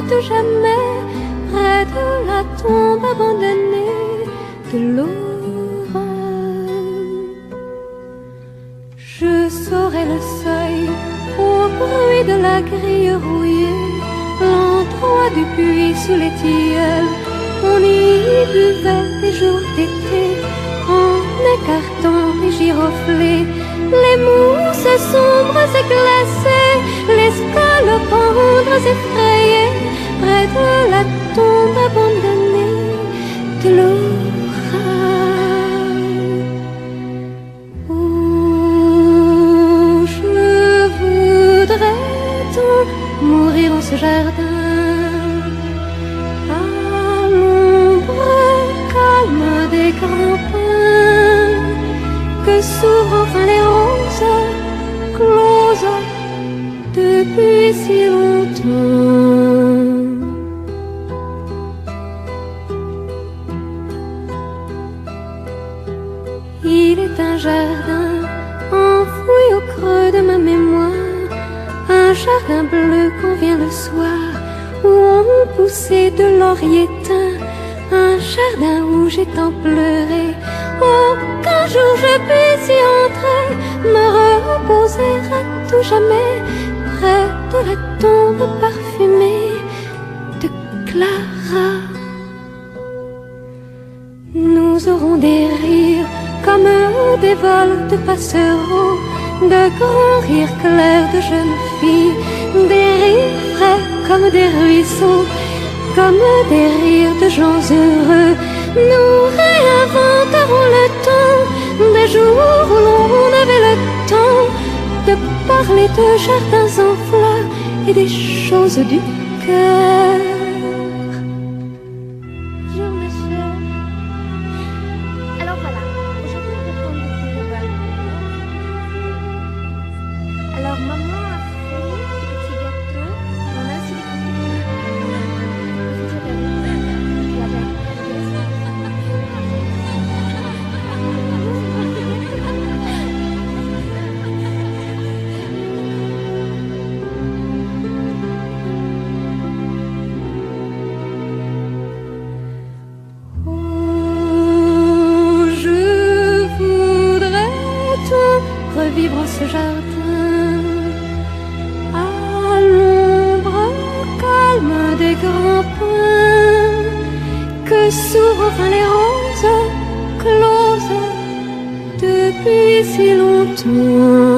tout jamais près de la tombe abandonnée de Laura. Je saurai le seuil au bruit de la grille rouillée, l'endroit du puits sous les tilleuls. On y buvait les jours d'été en écartant les giroflées, les mousses sombres et glacées, les scolopendres effrayés près de la tombe abandonnée de Laura. Oh, je voudrais tant mourir en ce jardin, des grands pins, que s'ouvrent enfin les roses closes depuis si longtemps. Il est un jardin enfoui au creux de ma mémoire, un jardin bleu quand vient le soir, où on poussait de lauriers teints, un jardin où j'ai tant pleuré. Oh, qu'un jour je puisse y entrer, me reposer à tout jamais près de la tombe parfumée de Clara. Nous aurons des rires comme des vols de passereaux, de grands rires clairs de jeunes filles, des rires frais comme des ruisseaux, comme des rires de gens heureux. Nous réinventerons le temps des jours où l'on avait le temps de parler de jardins en fleurs et des choses du cœur. Bonjour monsieur. Alors voilà, aujourd'hui on va prendre des petits repas. Alors maman a fait des petits gâteaux, on a aussi des revivre ce jardin, à l'ombre calme des grands pins, que s'ouvrent enfin les roses closes depuis si longtemps.